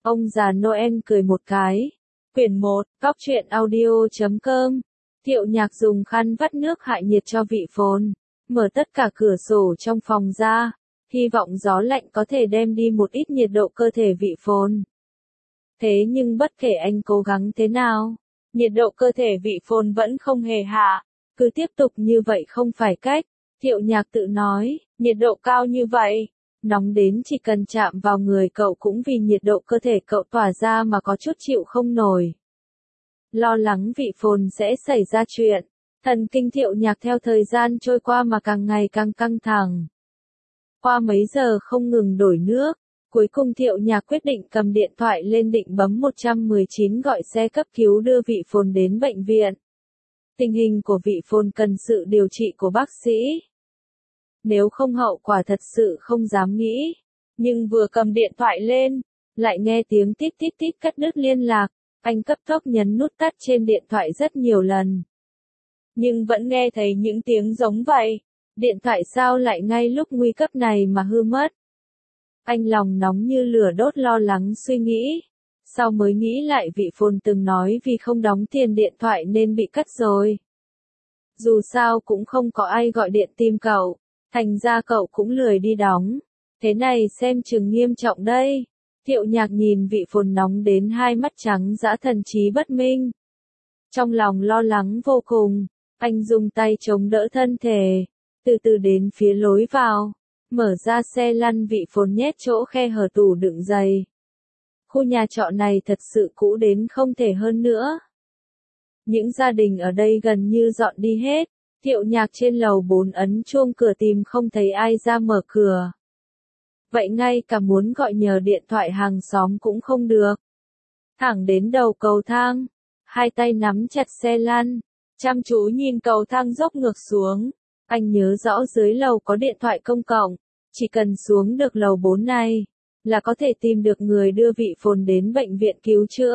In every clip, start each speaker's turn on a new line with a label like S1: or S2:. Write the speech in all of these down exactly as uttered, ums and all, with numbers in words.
S1: Ông già Noel cười một cái. Quyển một, Góc truyện audio chấm com. Thiệu Nhạc dùng khăn vắt nước hạ nhiệt cho vị phồn, mở tất cả cửa sổ trong phòng ra, hy vọng gió lạnh có thể đem đi một ít nhiệt độ cơ thể vị phồn. Thế nhưng bất kể anh cố gắng thế nào, nhiệt độ cơ thể vị phồn vẫn không hề hạ, cứ tiếp tục như vậy không phải cách. Thiệu Nhạc tự nói, nhiệt độ cao như vậy, nóng đến chỉ cần chạm vào người cậu cũng vì nhiệt độ cơ thể cậu tỏa ra mà có chút chịu không nổi. Lo lắng vị phồn sẽ xảy ra chuyện, thần kinh Thiệu Nhạc theo thời gian trôi qua mà càng ngày càng căng thẳng. Qua mấy giờ không ngừng đổi nước, cuối cùng Thiệu Nhạc quyết định cầm điện thoại lên định bấm một một chín gọi xe cấp cứu đưa vị phồn đến bệnh viện. Tình hình của vị phồn cần sự điều trị của bác sĩ. Nếu không hậu quả thật sự không dám nghĩ. Nhưng vừa cầm điện thoại lên, lại nghe tiếng tít tít tít cắt đứt liên lạc. Anh cấp tốc nhấn nút tắt trên điện thoại rất nhiều lần. Nhưng vẫn nghe thấy những tiếng giống vậy. Điện thoại sao lại ngay lúc nguy cấp này mà hư mất? Anh lòng nóng như lửa đốt lo lắng suy nghĩ. Sau mới nghĩ lại vị phồn từng nói vì không đóng tiền điện thoại nên bị cắt rồi. Dù sao cũng không có ai gọi điện tìm cậu, thành ra cậu cũng lười đi đóng. Thế này xem chừng nghiêm trọng đây. Thiệu Nhạc nhìn vị phồn nóng đến hai mắt trắng dã thần trí bất minh. Trong lòng lo lắng vô cùng, anh dùng tay chống đỡ thân thể, từ từ đến phía lối vào, mở ra xe lăn vị phồn nhét chỗ khe hở tủ đựng giày. Khu nhà trọ này thật sự cũ đến không thể hơn nữa. Những gia đình ở đây gần như dọn đi hết. Thiệu Nhạc trên lầu bốn ấn chuông cửa tìm không thấy ai ra mở cửa. Vậy ngay cả muốn gọi nhờ điện thoại hàng xóm cũng không được. Thẳng đến đầu cầu thang, hai tay nắm chặt xe lăn, chăm chú nhìn cầu thang dốc ngược xuống. Anh nhớ rõ dưới lầu có điện thoại công cộng, chỉ cần xuống được lầu bốn này, là có thể tìm được người đưa vị phồn đến bệnh viện cứu chữa.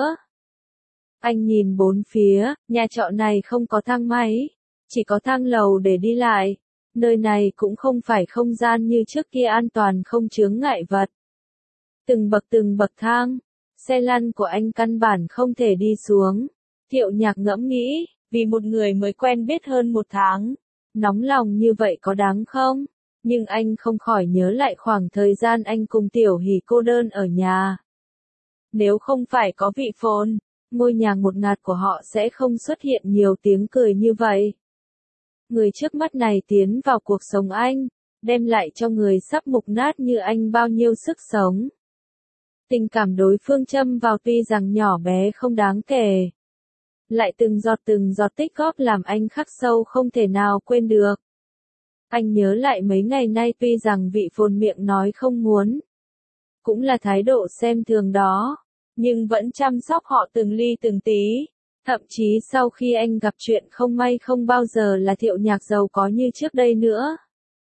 S1: Anh nhìn bốn phía, nhà trọ này không có thang máy, chỉ có thang lầu để đi lại. Nơi này cũng không phải không gian như trước kia an toàn không chướng ngại vật. Từng bậc từng bậc thang, xe lăn của anh căn bản không thể đi xuống. Thiệu Nhạc ngẫm nghĩ, vì một người mới quen biết hơn một tháng, nóng lòng như vậy có đáng không? Nhưng anh không khỏi nhớ lại khoảng thời gian anh cùng Tiểu Hỷ cô đơn ở nhà. Nếu không phải có vị phồn, ngôi nhà ngột ngạt của họ sẽ không xuất hiện nhiều tiếng cười như vậy. Người trước mắt này tiến vào cuộc sống anh, đem lại cho người sắp mục nát như anh bao nhiêu sức sống. Tình cảm đối phương châm vào tuy rằng nhỏ bé không đáng kể, lại từng giọt từng giọt tích góp làm anh khắc sâu không thể nào quên được. Anh nhớ lại mấy ngày nay tuy rằng vị phồn miệng nói không muốn, cũng là thái độ xem thường đó, nhưng vẫn chăm sóc họ từng ly từng tí. Thậm chí sau khi anh gặp chuyện không may không bao giờ là Thiệu Nhạc giàu có như trước đây nữa.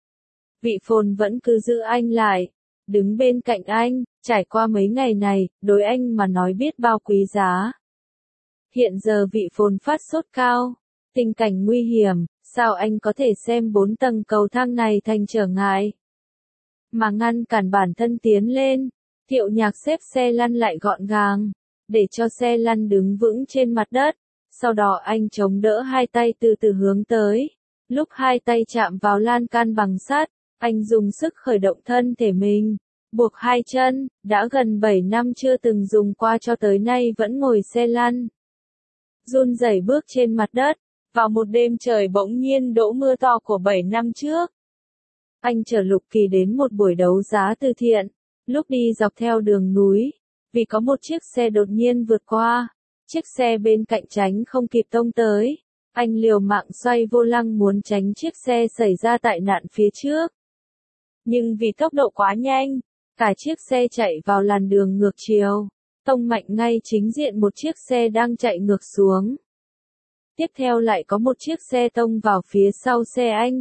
S1: Vị phồn vẫn cứ giữ anh lại, đứng bên cạnh anh, trải qua mấy ngày này, đối anh mà nói biết bao quý giá. Hiện giờ vị phồn phát sốt cao, tình cảnh nguy hiểm, sao anh có thể xem bốn tầng cầu thang này thành trở ngại, mà ngăn cản bản thân tiến lên. Thiệu Nhạc xếp xe lăn lại gọn gàng, để cho xe lăn đứng vững trên mặt đất, sau đó anh chống đỡ hai tay từ từ hướng tới. Lúc hai tay chạm vào lan can bằng sắt, anh dùng sức khởi động thân thể mình, buộc hai chân, đã gần bảy năm chưa từng dùng qua cho tới nay vẫn ngồi xe lăn. Run rẩy bước trên mặt đất, vào một đêm trời bỗng nhiên đổ mưa to của bảy năm trước. Anh chở Lục Kỳ đến một buổi đấu giá từ thiện, lúc đi dọc theo đường núi. Vì có một chiếc xe đột nhiên vượt qua, chiếc xe bên cạnh tránh không kịp tông tới, anh liều mạng xoay vô lăng muốn tránh chiếc xe xảy ra tai nạn phía trước. Nhưng vì tốc độ quá nhanh, cả chiếc xe chạy vào làn đường ngược chiều, tông mạnh ngay chính diện một chiếc xe đang chạy ngược xuống. Tiếp theo lại có một chiếc xe tông vào phía sau xe anh.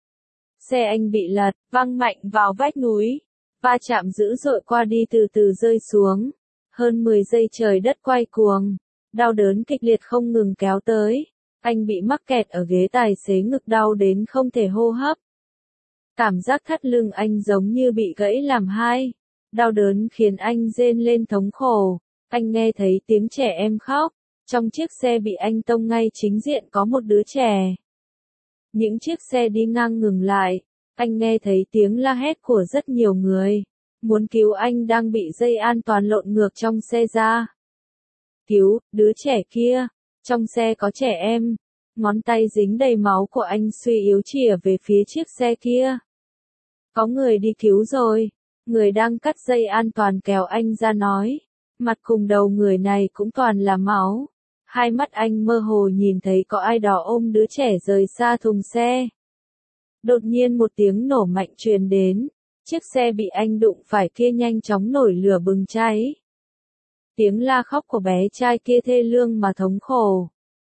S1: Xe anh bị lật, văng mạnh vào vách núi. Va chạm dữ dội qua đi từ từ rơi xuống. Hơn mười giây trời đất quay cuồng. Đau đớn kịch liệt không ngừng kéo tới. Anh bị mắc kẹt ở ghế tài xế ngực đau đến không thể hô hấp. Cảm giác thắt lưng anh giống như bị gãy làm hai. Đau đớn khiến anh rên lên thống khổ. Anh nghe thấy tiếng trẻ em khóc. Trong chiếc xe bị anh tông ngay chính diện có một đứa trẻ. Những chiếc xe đi ngang ngừng lại. Anh nghe thấy tiếng la hét của rất nhiều người. Muốn cứu anh đang bị dây an toàn lộn ngược trong xe ra. Cứu, đứa trẻ kia. Trong xe có trẻ em. Ngón tay dính đầy máu của anh suy yếu chìa về phía chiếc xe kia. Có người đi cứu rồi. Người đang cắt dây an toàn kéo anh ra nói. Mặt cùng đầu người này cũng toàn là máu. Hai mắt anh mơ hồ nhìn thấy có ai đó ôm đứa trẻ rời xa thùng xe. Đột nhiên một tiếng nổ mạnh truyền đến. Chiếc xe bị anh đụng phải kia nhanh chóng nổi lửa bừng cháy. Tiếng la khóc của bé trai kia thê lương mà thống khổ.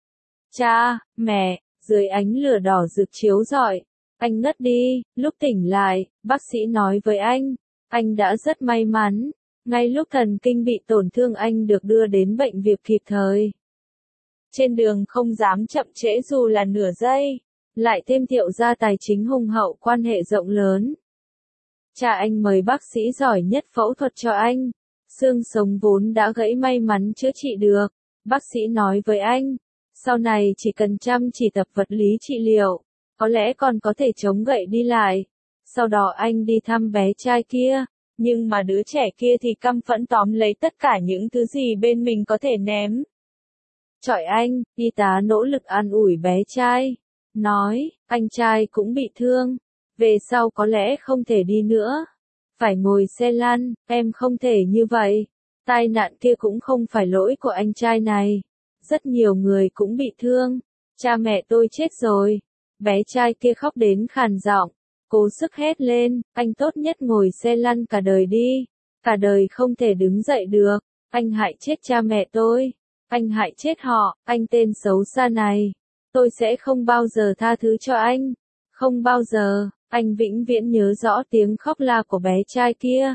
S1: Cha, mẹ, dưới ánh lửa đỏ rực chiếu rọi, anh ngất đi. Lúc tỉnh lại, bác sĩ nói với anh, anh đã rất may mắn. Ngay lúc thần kinh bị tổn thương anh được đưa đến bệnh viện kịp thời. Trên đường không dám chậm trễ dù là nửa giây. Lại thêm Thiệu gia tài chính hùng hậu, quan hệ rộng lớn. Cha anh mời bác sĩ giỏi nhất phẫu thuật cho anh. Xương sống vốn đã gãy may mắn chữa trị được. Bác sĩ nói với anh, sau này chỉ cần chăm chỉ tập vật lý trị liệu, có lẽ còn có thể chống gậy đi lại. Sau đó anh đi thăm bé trai kia, nhưng mà đứa trẻ kia thì căm phẫn tóm lấy tất cả những thứ gì bên mình có thể ném. Chọi anh, y tá nỗ lực an ủi bé trai, nói, anh trai cũng bị thương, về sau có lẽ không thể đi nữa, phải ngồi xe lăn, em không thể như vậy, tai nạn kia cũng không phải lỗi của anh trai này, rất nhiều người cũng bị thương, cha mẹ tôi chết rồi, bé trai kia khóc đến khàn giọng, cố sức hét lên, anh tốt nhất ngồi xe lăn cả đời đi, cả đời không thể đứng dậy được, anh hại chết cha mẹ tôi, anh hại chết họ, anh tên xấu xa này. Tôi sẽ không bao giờ tha thứ cho anh. Không bao giờ, anh vĩnh viễn nhớ rõ tiếng khóc la của bé trai kia.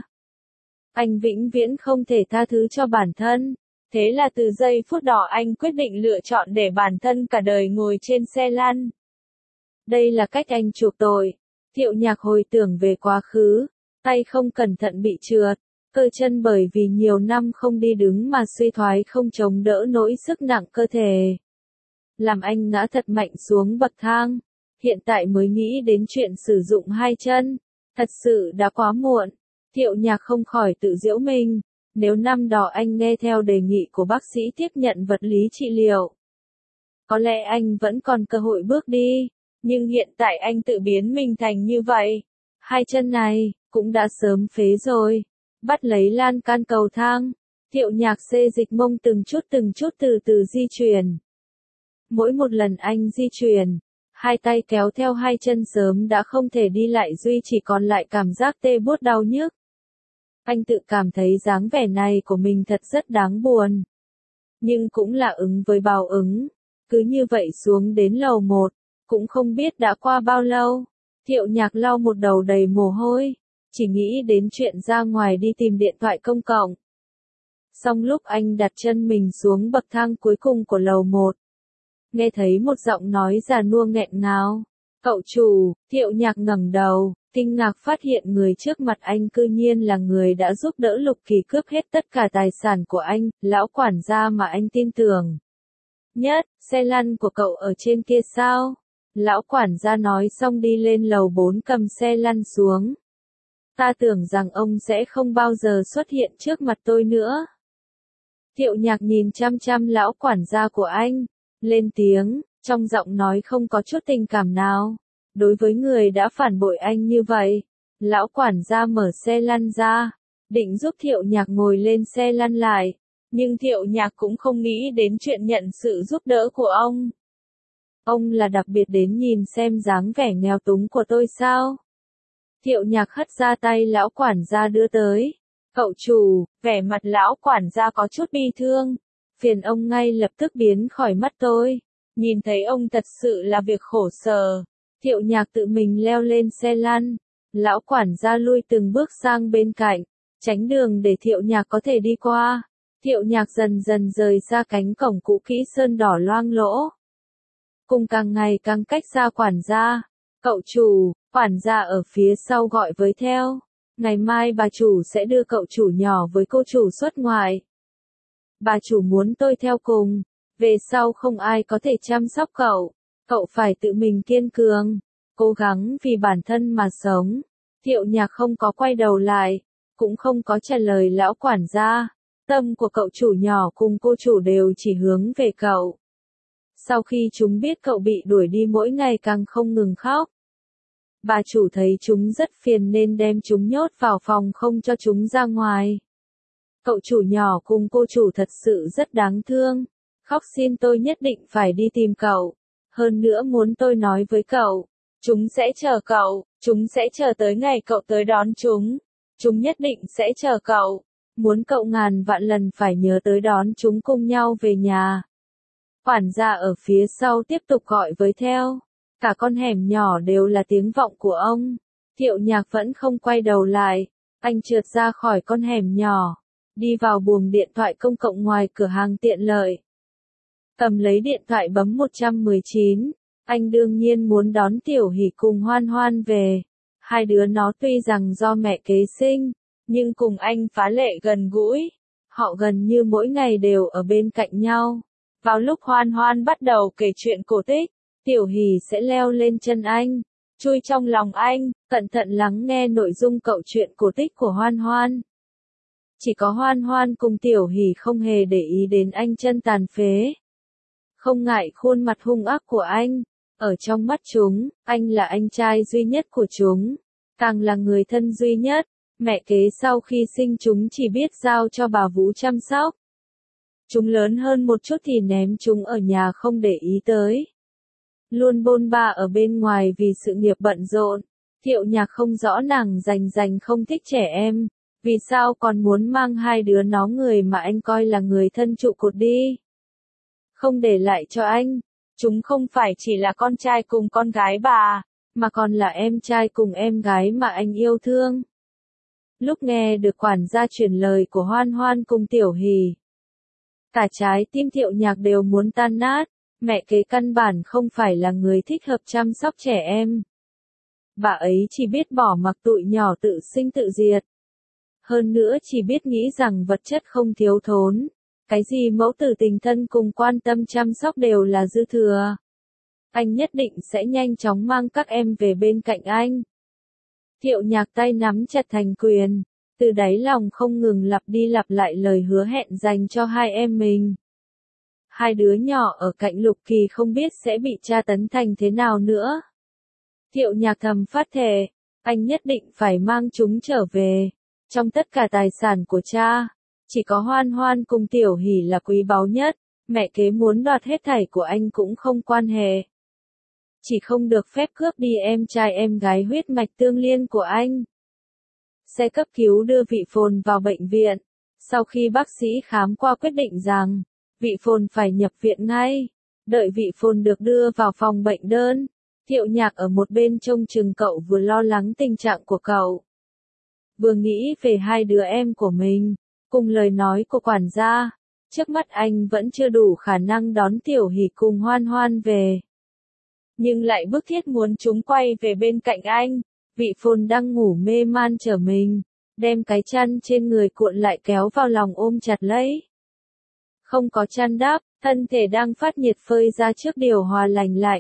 S1: Anh vĩnh viễn không thể tha thứ cho bản thân. Thế là từ giây phút đó anh quyết định lựa chọn để bản thân cả đời ngồi trên xe lăn. Đây là cách anh chuộc tội. Thiệu Nhạc hồi tưởng về quá khứ. Tay không cẩn thận bị trượt. Cơ chân bởi vì nhiều năm không đi đứng mà suy thoái không chống đỡ nổi sức nặng cơ thể. Làm anh ngã thật mạnh xuống bậc thang. Hiện tại mới nghĩ đến chuyện sử dụng hai chân. Thật sự đã quá muộn. Thiệu Nhạc không khỏi tự giễu mình. Nếu năm đó anh nghe theo đề nghị của bác sĩ tiếp nhận vật lý trị liệu, có lẽ anh vẫn còn cơ hội bước đi. Nhưng hiện tại anh tự biến mình thành như vậy. Hai chân này, cũng đã sớm phế rồi. Bắt lấy lan can cầu thang. Thiệu Nhạc xê dịch mông từng chút từng chút từ từ di chuyển. Mỗi một lần anh di chuyển, hai tay kéo theo hai chân sớm đã không thể đi lại duy chỉ còn lại cảm giác tê buốt đau nhức. Anh tự cảm thấy dáng vẻ này của mình thật rất đáng buồn. Nhưng cũng là ứng với báo ứng. Cứ như vậy xuống đến lầu một, cũng không biết đã qua bao lâu. Thiệu Nhạc lau một đầu đầy mồ hôi, chỉ nghĩ đến chuyện ra ngoài đi tìm điện thoại công cộng. Xong lúc anh đặt chân mình xuống bậc thang cuối cùng của lầu một, nghe thấy một giọng nói già nua nghẹn ngào. Cậu chủ, Thiệu Nhạc ngẩng đầu, kinh ngạc phát hiện người trước mặt anh cư nhiên là người đã giúp đỡ Lục Kỳ cướp hết tất cả tài sản của anh, lão quản gia mà anh tin tưởng. Nhất, xe lăn của cậu ở trên kia sao? Lão quản gia nói xong đi lên lầu bốn cầm xe lăn xuống. Ta tưởng rằng ông sẽ không bao giờ xuất hiện trước mặt tôi nữa. Thiệu Nhạc nhìn chăm chăm lão quản gia của anh, lên tiếng, trong giọng nói không có chút tình cảm nào. Đối với người đã phản bội anh như vậy, lão quản gia mở xe lăn ra, định giúp Thiệu Nhạc ngồi lên xe lăn lại, nhưng Thiệu Nhạc cũng không nghĩ đến chuyện nhận sự giúp đỡ của ông. Ông là đặc biệt đến nhìn xem dáng vẻ nghèo túng của tôi sao? Thiệu Nhạc hất ra tay lão quản gia đưa tới. Cậu chủ, vẻ mặt lão quản gia có chút bi thương. Phiền ông ngay lập tức biến khỏi mắt tôi. Nhìn thấy ông thật sự là việc khổ sở. Thiệu Nhạc tự mình leo lên xe lăn. Lão quản gia lui từng bước sang bên cạnh, tránh đường để Thiệu Nhạc có thể đi qua. Thiệu Nhạc dần dần rời ra cánh cổng cũ kỹ sơn đỏ loang lỗ. Cùng càng ngày càng cách xa quản gia. Cậu chủ, quản gia ở phía sau gọi với theo. ngày mai bà chủ sẽ đưa cậu chủ nhỏ với cô chủ xuất ngoại. Bà chủ muốn tôi theo cùng, về sau không ai có thể chăm sóc cậu, cậu phải tự mình kiên cường, cố gắng vì bản thân mà sống. Thiệu Nhạc không có quay đầu lại, cũng không có trả lời lão quản gia, tâm của cậu chủ nhỏ cùng cô chủ đều chỉ hướng về cậu. Sau khi chúng biết cậu bị đuổi đi mỗi ngày càng không ngừng khóc. Bà chủ thấy chúng rất phiền nên đem chúng nhốt vào phòng không cho chúng ra ngoài. Cậu chủ nhỏ cùng cô chủ thật sự rất đáng thương, khóc xin tôi nhất định phải đi tìm cậu, hơn nữa muốn tôi nói với cậu, chúng sẽ chờ cậu, chúng sẽ chờ tới ngày cậu tới đón chúng, chúng nhất định sẽ chờ cậu, muốn cậu ngàn vạn lần phải nhớ tới đón chúng cùng nhau về nhà. Quản gia ở phía sau tiếp tục gọi với theo, cả con hẻm nhỏ đều là tiếng vọng của ông. Thiệu Nhạc vẫn không quay đầu lại, anh trượt ra khỏi con hẻm nhỏ, đi vào buồng điện thoại công cộng ngoài cửa hàng tiện lợi. Cầm lấy điện thoại bấm một một chín, anh đương nhiên muốn đón Tiểu Hỷ cùng Hoan Hoan về. Hai đứa nó tuy rằng do mẹ kế sinh, nhưng cùng anh phá lệ gần gũi. Họ gần như mỗi ngày đều ở bên cạnh nhau. Vào lúc Hoan Hoan bắt đầu kể chuyện cổ tích, Tiểu Hỷ sẽ leo lên chân anh, chui trong lòng anh, cẩn thận lắng nghe nội dung cậu chuyện cổ tích của Hoan Hoan. Chỉ có Hoan Hoan cùng Tiểu Hỷ không hề để ý đến anh chân tàn phế. Không ngại khuôn mặt hung ác của anh, ở trong mắt chúng, anh là anh trai duy nhất của chúng, càng là người thân duy nhất. Mẹ kế sau khi sinh chúng chỉ biết giao cho bà Vũ chăm sóc. Chúng lớn hơn một chút thì ném chúng ở nhà không để ý tới. Luôn bôn ba ở bên ngoài vì sự nghiệp bận rộn. Thiệu Nhạc không rõ nàng rành rành không thích trẻ em, vì sao còn muốn mang hai đứa nó người mà anh coi là người thân trụ cột đi. Không để lại cho anh, chúng không phải chỉ là con trai cùng con gái bà, mà còn là em trai cùng em gái mà anh yêu thương. Lúc nghe được quản gia truyền lời của Hoan Hoan cùng Tiểu Hỷ, cả trái tim Thiệu Nhạc đều muốn tan nát, mẹ kế căn bản không phải là người thích hợp chăm sóc trẻ em. Bà ấy chỉ biết bỏ mặc tụi nhỏ tự sinh tự diệt. Hơn nữa chỉ biết nghĩ rằng vật chất không thiếu thốn, cái gì mẫu tử tình thân cùng quan tâm chăm sóc đều là dư thừa. Anh nhất định sẽ nhanh chóng mang các em về bên cạnh anh. Thiệu Nhạc tay nắm chặt thành quyền, từ đáy lòng không ngừng lặp đi lặp lại lời hứa hẹn dành cho hai em mình. Hai đứa nhỏ ở cạnh Lục Kỳ không biết sẽ bị tra tấn thành thế nào nữa. Thiệu Nhạc thầm phát thề, anh nhất định phải mang chúng trở về. Trong tất cả tài sản của cha, chỉ có Hoan Hoan cùng Tiểu Hỷ là quý báu nhất, mẹ kế muốn đoạt hết thảy của anh cũng không quan hệ. Chỉ không được phép cướp đi em trai em gái huyết mạch tương liên của anh. Xe cấp cứu đưa Vị Phồn vào bệnh viện. Sau khi bác sĩ khám qua quyết định rằng, Vị Phồn phải nhập viện ngay. Đợi Vị Phồn được đưa vào phòng bệnh đơn, Thiệu Nhạc ở một bên trông chừng cậu vừa lo lắng tình trạng của cậu, vừa nghĩ về hai đứa em của mình, cùng lời nói của quản gia. Trước mắt anh vẫn chưa đủ khả năng đón Tiểu Hỷ cùng Hoan Hoan về, nhưng lại bức thiết muốn chúng quay về bên cạnh anh. Vị Phồn đang ngủ mê man trở mình, đem cái chăn trên người cuộn lại kéo vào lòng ôm chặt lấy. Không có chăn đắp, thân thể đang phát nhiệt phơi ra trước điều hòa lành lạnh.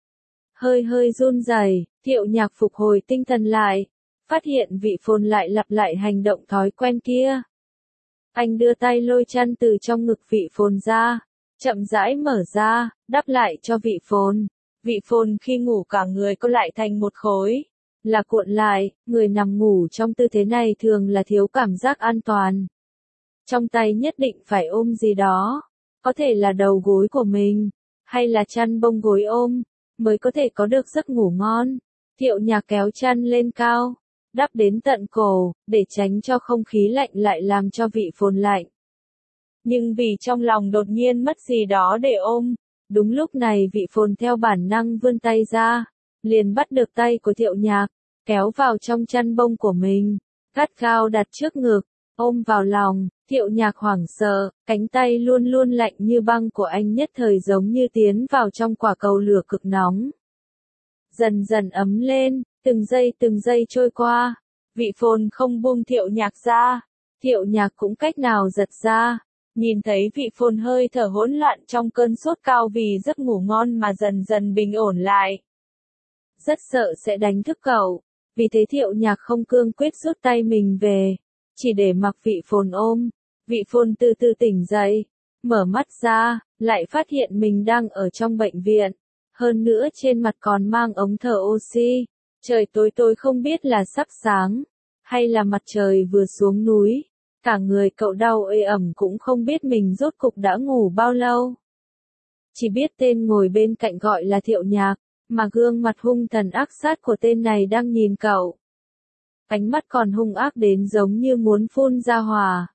S1: Hơi hơi run rẩy, Thiệu Nhạc phục hồi tinh thần lại, phát hiện Vị Phồn lại lặp lại hành động thói quen kia. Anh đưa tay lôi chăn từ trong ngực Vị Phồn ra, chậm rãi mở ra, đắp lại cho Vị Phồn. Vị Phồn khi ngủ cả người co lại thành một khối, là cuộn lại. Người nằm ngủ trong tư thế này thường là thiếu cảm giác an toàn. Trong tay nhất định phải ôm gì đó, có thể là đầu gối của mình, hay là chăn bông gối ôm, mới có thể có được giấc ngủ ngon. Thiệu Nhạc kéo chăn lên cao, đắp đến tận cổ, để tránh cho không khí lạnh lại làm cho Vị Phồn lạnh. Nhưng vì trong lòng đột nhiên mất gì đó để ôm, đúng lúc này Vị Phồn theo bản năng vươn tay ra, liền bắt được tay của Thiệu Nhạc, kéo vào trong chăn bông của mình, gắt gao đặt trước ngực, ôm vào lòng. Thiệu Nhạc hoảng sợ, cánh tay luôn luôn lạnh như băng của anh nhất thời giống như tiến vào trong quả cầu lửa cực nóng. Dần dần ấm lên, từng giây từng giây trôi qua, Vị Phồn không buông Thiệu Nhạc ra, Thiệu Nhạc cũng cách nào giật ra. Nhìn thấy Vị Phồn hơi thở hỗn loạn trong cơn sốt cao vì giấc ngủ ngon mà dần dần bình ổn lại. Rất sợ sẽ đánh thức cậu, vì thế Thiệu Nhạc không cương quyết rút tay mình về, chỉ để mặc Vị Phồn ôm. Vị Phồn từ từ tỉnh dậy, mở mắt ra, lại phát hiện mình đang ở trong bệnh viện. Hơn nữa trên mặt còn mang ống thở oxy. Trời tối tối không biết là sắp sáng, hay là mặt trời vừa xuống núi. Cả người cậu đau ê ẩm cũng không biết mình rốt cục đã ngủ bao lâu. Chỉ biết tên ngồi bên cạnh gọi là Thiệu Nhạc, mà gương mặt hung thần ác sát của tên này đang nhìn cậu. Ánh mắt còn hung ác đến giống như muốn phun ra hỏa.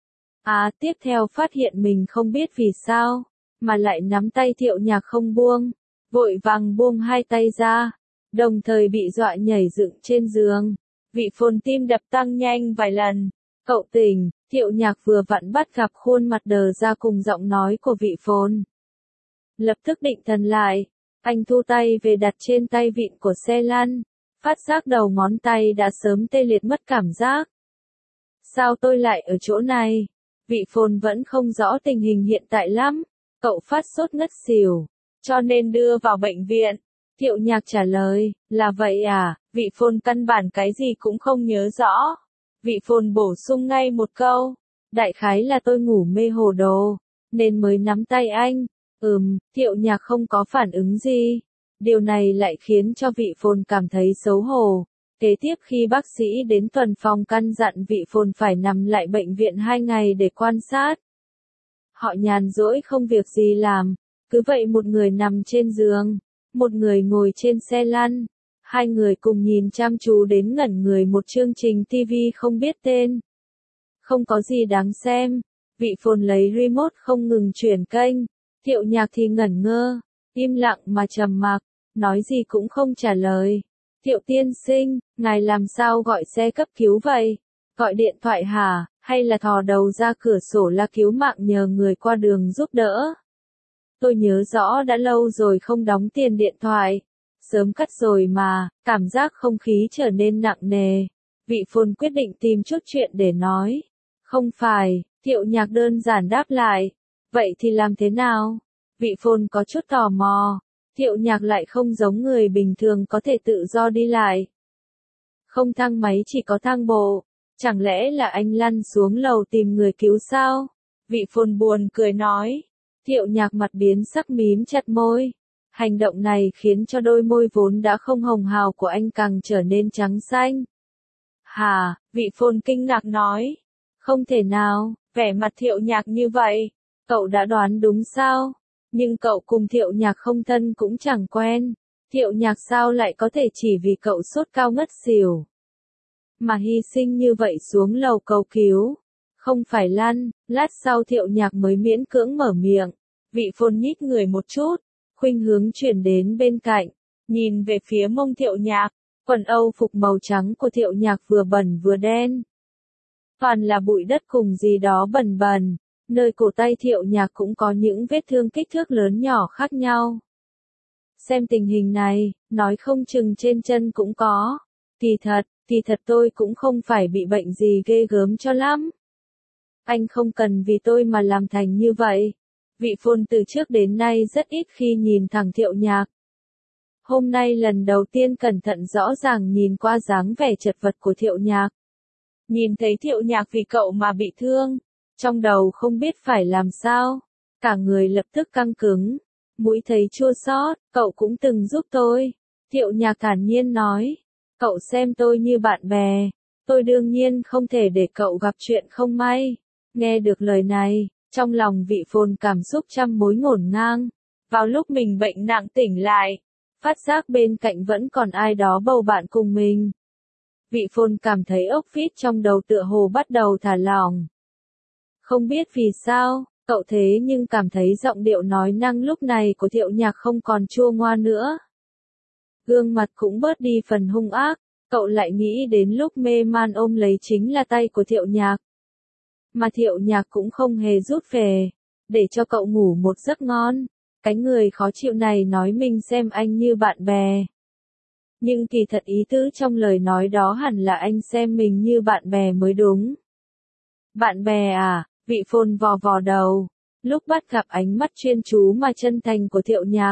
S1: À, tiếp theo phát hiện mình không biết vì sao, mà lại nắm tay Thiệu Nhạc không buông, vội vàng buông hai tay ra, đồng thời bị dọa nhảy dựng trên giường. Vị Phồn tim đập tăng nhanh vài lần. Cậu tỉnh, Thiệu Nhạc vừa vặn bắt gặp khuôn mặt đờ ra cùng giọng nói của Vị Phồn. Lập tức định thần lại, anh thu tay về đặt trên tay vịn của xe lăn, phát giác đầu ngón tay đã sớm tê liệt mất cảm giác. Sao tôi lại ở chỗ này? Vị Phồn vẫn không rõ tình hình hiện tại lắm, cậu phát sốt ngất xỉu, cho nên đưa vào bệnh viện. Thiệu Nhạc trả lời, là vậy à? Vị Phồn căn bản cái gì cũng không nhớ rõ. Vị Phồn bổ sung ngay một câu, đại khái là tôi ngủ mê hồ đồ, nên mới nắm tay anh. Ừm, Thiệu Nhạc không có phản ứng gì. Điều này lại khiến cho Vị Phồn cảm thấy xấu hổ. Kế tiếp khi bác sĩ đến tuần phòng căn dặn Vị Phồn phải nằm lại bệnh viện hai ngày để quan sát. Họ nhàn rỗi không việc gì làm, cứ vậy một người nằm trên giường, một người ngồi trên xe lăn. Hai người cùng nhìn chăm chú đến ngẩn người một chương trình ti vi không biết tên. Không có gì đáng xem. Vị Phồn lấy remote không ngừng chuyển kênh. Thiệu Nhạc thì ngẩn ngơ, im lặng mà trầm mặc, nói gì cũng không trả lời. Thiệu tiên sinh, ngài làm sao gọi xe cấp cứu vậy? Gọi điện thoại hả, hay là thò đầu ra cửa sổ la cứu mạng nhờ người qua đường giúp đỡ? Tôi nhớ rõ đã lâu rồi không đóng tiền điện thoại. Sớm cắt rồi mà, cảm giác không khí trở nên nặng nề. Vị Phồn quyết định tìm chút chuyện để nói. Không phải, Thiệu Nhạc đơn giản đáp lại. Vậy thì làm thế nào? Vị Phồn có chút tò mò. Thiệu Nhạc lại không giống người bình thường có thể tự do đi lại. Không thang máy chỉ có thang bộ. Chẳng lẽ là anh lăn xuống lầu tìm người cứu sao? Vị Phồn buồn cười nói. Thiệu Nhạc mặt biến sắc mím chặt môi. Hành động này khiến cho đôi môi vốn đã không hồng hào của anh càng trở nên trắng xanh. Hà, Vị Phồn kinh ngạc nói. Không thể nào, vẻ mặt Thiệu Nhạc như vậy. Cậu đã đoán đúng sao? Nhưng cậu cùng Thiệu Nhạc không thân cũng chẳng quen. Thiệu Nhạc sao lại có thể chỉ vì cậu sốt cao ngất xỉu mà hy sinh như vậy xuống lầu cầu cứu? Không phải lăn. Lát sau Thiệu Nhạc mới miễn cưỡng mở miệng. Vị Phồn nhích người một chút, khuynh hướng chuyển đến bên cạnh, nhìn về phía mông Thiệu Nhạc. Quần âu phục màu trắng của Thiệu Nhạc vừa bẩn vừa đen, toàn là bụi đất cùng gì đó bẩn bẩn. Nơi cổ tay Thiệu Nhạc cũng có những vết thương kích thước lớn nhỏ khác nhau. Xem tình hình này, nói không chừng trên chân cũng có. Kỳ thật, kỳ thật tôi cũng không phải bị bệnh gì ghê gớm cho lắm. Anh không cần vì tôi mà làm thành như vậy. Vị Phồn từ trước đến nay rất ít khi nhìn thẳng Thiệu Nhạc. Hôm nay lần đầu tiên cẩn thận rõ ràng nhìn qua dáng vẻ chật vật của Thiệu Nhạc. Nhìn thấy Thiệu Nhạc vì cậu mà bị thương, trong đầu không biết phải làm sao, cả người lập tức căng cứng, mũi thấy chua xót. Cậu cũng từng giúp tôi. Thiệu Nhạc thản nhiên nói. Cậu xem tôi như bạn bè, tôi đương nhiên không thể để cậu gặp chuyện không may. Nghe được lời này, trong lòng Vị Phồn cảm xúc trăm mối ngổn ngang. Vào lúc mình bệnh nặng tỉnh lại, phát giác bên cạnh vẫn còn ai đó bầu bạn cùng mình. Vị Phồn cảm thấy ốc vít trong đầu tựa hồ bắt đầu thả lỏng. Không biết vì sao, cậu thế nhưng cảm thấy giọng điệu nói năng lúc này của Thiệu Nhạc không còn chua ngoa nữa. Gương mặt cũng bớt đi phần hung ác, cậu lại nghĩ đến lúc mê man ôm lấy chính là tay của Thiệu Nhạc. Mà Thiệu Nhạc cũng không hề rút về, để cho cậu ngủ một giấc ngon. Cái người khó chịu này nói mình xem anh như bạn bè. Nhưng kỳ thật ý tứ trong lời nói đó hẳn là anh xem mình như bạn bè mới đúng. Bạn bè à, vị phồn vò vò đầu, lúc bắt gặp ánh mắt chuyên chú mà chân thành của Thiệu Nhạc.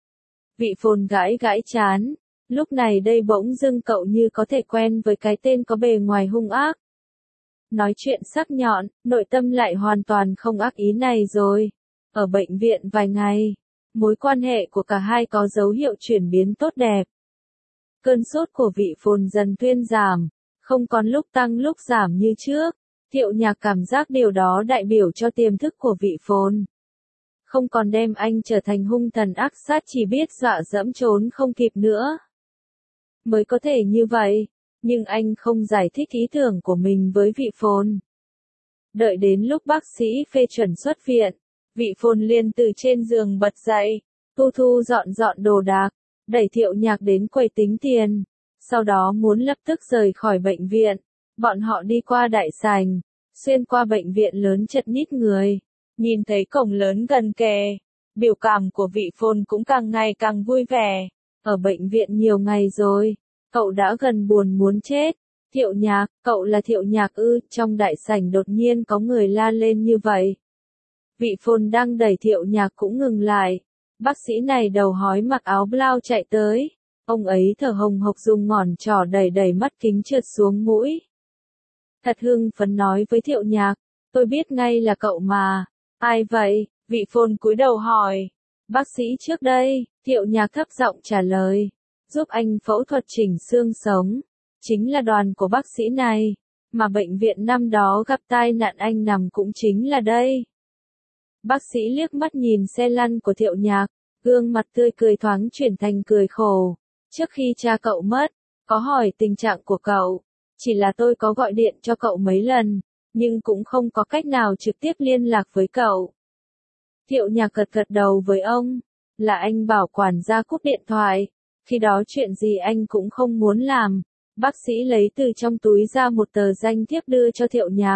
S1: Vị phồn gãi gãi chán, lúc này đây bỗng dưng cậu như có thể quen với cái tên có bề ngoài hung ác. Nói chuyện sắc nhọn, nội tâm lại hoàn toàn không ác ý này rồi. Ở bệnh viện vài ngày, mối quan hệ của cả hai có dấu hiệu chuyển biến tốt đẹp. Cơn sốt của vị phồn dần thuyên giảm, không còn lúc tăng lúc giảm như trước. Thiệu Nhạc cảm giác điều đó đại biểu cho tiềm thức của vị phồn. Không còn đem anh trở thành hung thần ác sát chỉ biết dọa dẫm trốn không kịp nữa. Mới có thể như vậy, nhưng anh không giải thích ý tưởng của mình với vị phồn. Đợi đến lúc bác sĩ phê chuẩn xuất viện, vị phồn liền từ trên giường bật dậy, thu thu dọn dọn đồ đạc, đẩy Thiệu Nhạc đến quầy tính tiền, sau đó muốn lập tức rời khỏi bệnh viện. Bọn họ đi qua đại sảnh, xuyên qua bệnh viện lớn chật ních người, nhìn thấy cổng lớn gần kề, biểu cảm của vị phồn cũng càng ngày càng vui vẻ. Ở bệnh viện nhiều ngày rồi, cậu đã gần buồn muốn chết. Thiệu Nhạc, cậu là Thiệu Nhạc ư? Trong đại sảnh đột nhiên có người la lên như vậy. Vị phồn đang đẩy Thiệu Nhạc cũng ngừng lại. Bác sĩ này đầu hói mặc áo blau chạy tới. Ông ấy thở hồng hộc dùng ngón trỏ đẩy đẩy mắt kính trượt xuống mũi. Thật hưng phấn nói với Thiệu Nhạc, tôi biết ngay là cậu mà. Ai vậy? Vị phồn cúi đầu hỏi. Bác sĩ trước đây, Thiệu Nhạc thấp giọng trả lời. Giúp anh phẫu thuật chỉnh xương sống. Chính là đoàn của bác sĩ này, mà bệnh viện năm đó gặp tai nạn anh nằm cũng chính là đây. Bác sĩ liếc mắt nhìn xe lăn của Thiệu Nhạc, gương mặt tươi cười thoáng chuyển thành cười khổ. Trước khi cha cậu mất, có hỏi tình trạng của cậu. Chỉ là tôi có gọi điện cho cậu mấy lần, nhưng cũng không có cách nào trực tiếp liên lạc với cậu. Thiệu Nhạc gật gật đầu với ông, là anh bảo quản gia cúp điện thoại. Khi đó chuyện gì anh cũng không muốn làm. Bác sĩ lấy từ trong túi ra một tờ danh thiếp đưa cho Thiệu Nhạc.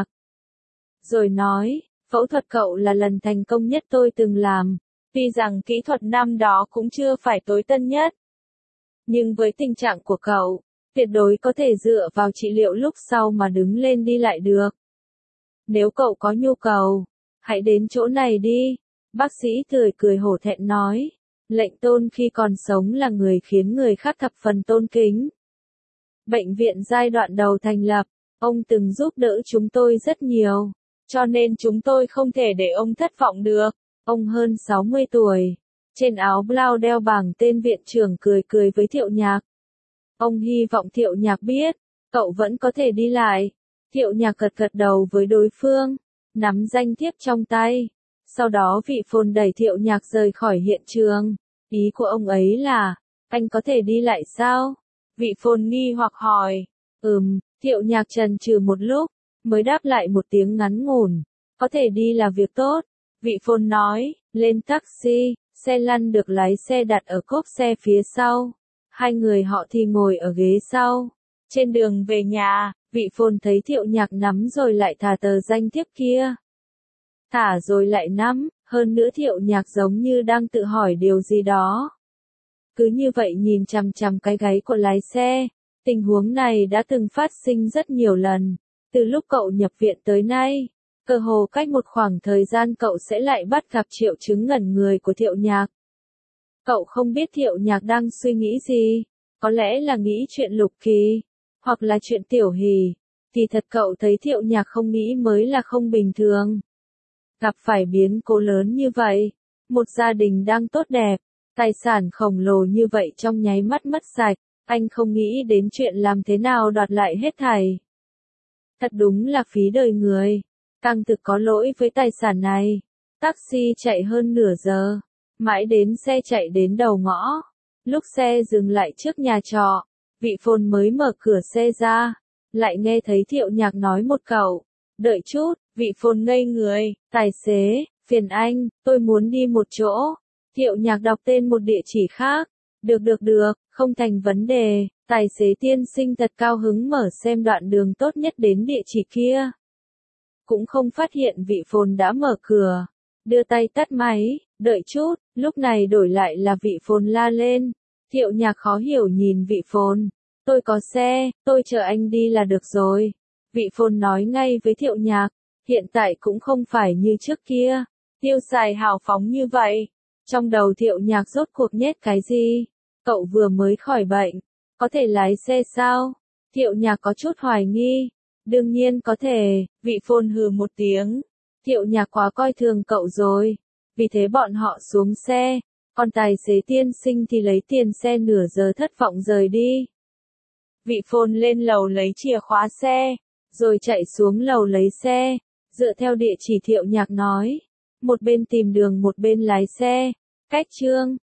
S1: Rồi nói, phẫu thuật cậu là lần thành công nhất tôi từng làm. Tuy rằng kỹ thuật năm đó cũng chưa phải tối tân nhất. Nhưng với tình trạng của cậu, tuyệt đối có thể dựa vào trị liệu lúc sau mà đứng lên đi lại được. Nếu cậu có nhu cầu, hãy đến chỗ này đi. Bác sĩ tươi cười hổ thẹn nói, lệnh tôn khi còn sống là người khiến người khác thập phần tôn kính. Bệnh viện giai đoạn đầu thành lập, ông từng giúp đỡ chúng tôi rất nhiều, cho nên chúng tôi không thể để ông thất vọng được. Ông hơn sáu mươi tuổi, trên áo blau đeo bảng tên viện trưởng cười cười với Thiệu Nhạc. Ông hy vọng Thiệu Nhạc biết, cậu vẫn có thể đi lại. Thiệu Nhạc gật gật đầu với đối phương, nắm danh thiếp trong tay. Sau đó vị phồn đẩy Thiệu Nhạc rời khỏi hiện trường. Ý của ông ấy là, anh có thể đi lại sao? Vị phồn nghi hoặc hỏi. Ừm, Thiệu Nhạc chần chừ một lúc, mới đáp lại một tiếng ngắn ngủn. Có thể đi là việc tốt. Vị phồn nói, lên taxi, xe lăn được lái xe đặt ở cốp xe phía sau. Hai người họ thì ngồi ở ghế sau. Trên đường về nhà, vị phồn thấy Thiệu Nhạc nắm rồi lại thả tờ danh thiếp kia. Thả rồi lại nắm, hơn nữa Thiệu Nhạc giống như đang tự hỏi điều gì đó. Cứ như vậy nhìn chằm chằm cái gáy của lái xe, tình huống này đã từng phát sinh rất nhiều lần, từ lúc cậu nhập viện tới nay, cơ hồ cách một khoảng thời gian cậu sẽ lại bắt gặp triệu chứng ngẩn người của Thiệu Nhạc. Cậu không biết Thiệu Nhạc đang suy nghĩ gì, có lẽ là nghĩ chuyện Lục Kỳ, hoặc là chuyện Tiểu Hỷ, thì thật cậu thấy Thiệu Nhạc không nghĩ mới là không bình thường. Gặp phải biến cố lớn như vậy, một gia đình đang tốt đẹp, tài sản khổng lồ như vậy trong nháy mắt mất sạch, anh không nghĩ đến chuyện làm thế nào đoạt lại hết thảy. Thật đúng là phí đời người, càng thực có lỗi với tài sản này. Taxi chạy hơn nửa giờ, mãi đến xe chạy đến đầu ngõ. Lúc xe dừng lại trước nhà trọ, vị phồn mới mở cửa xe ra, lại nghe thấy Thiệu Nhạc nói một câu. Đợi chút, vị phồn ngây người, tài xế, phiền anh, tôi muốn đi một chỗ. Thiệu Nhạc đọc tên một địa chỉ khác. Được được được, không thành vấn đề, tài xế tiên sinh thật cao hứng mở xem đoạn đường tốt nhất đến địa chỉ kia. Cũng không phát hiện vị phồn đã mở cửa, đưa tay tắt máy, đợi chút, lúc này đổi lại là vị phồn la lên. Thiệu Nhạc khó hiểu nhìn Vị Phồn. Tôi có xe, tôi chờ anh đi là được rồi. Vị Phồn nói ngay với Thiệu Nhạc, hiện tại cũng không phải như trước kia, tiêu xài hào phóng như vậy. Trong đầu Thiệu Nhạc rốt cuộc nhét cái gì? Cậu vừa mới khỏi bệnh, có thể lái xe sao? Thiệu Nhạc có chút hoài nghi. Đương nhiên có thể, Vị Phồn hừ một tiếng. Thiệu Nhạc quá coi thường cậu rồi. Vì thế bọn họ xuống xe, còn tài xế tiên sinh thì lấy tiền xe nửa giờ thất vọng rời đi. Vị Phồn lên lầu lấy chìa khóa xe, rồi chạy xuống lầu lấy xe, dựa theo địa chỉ Thiệu Nhạc nói. Một bên tìm đường một bên lái xe. Cách chương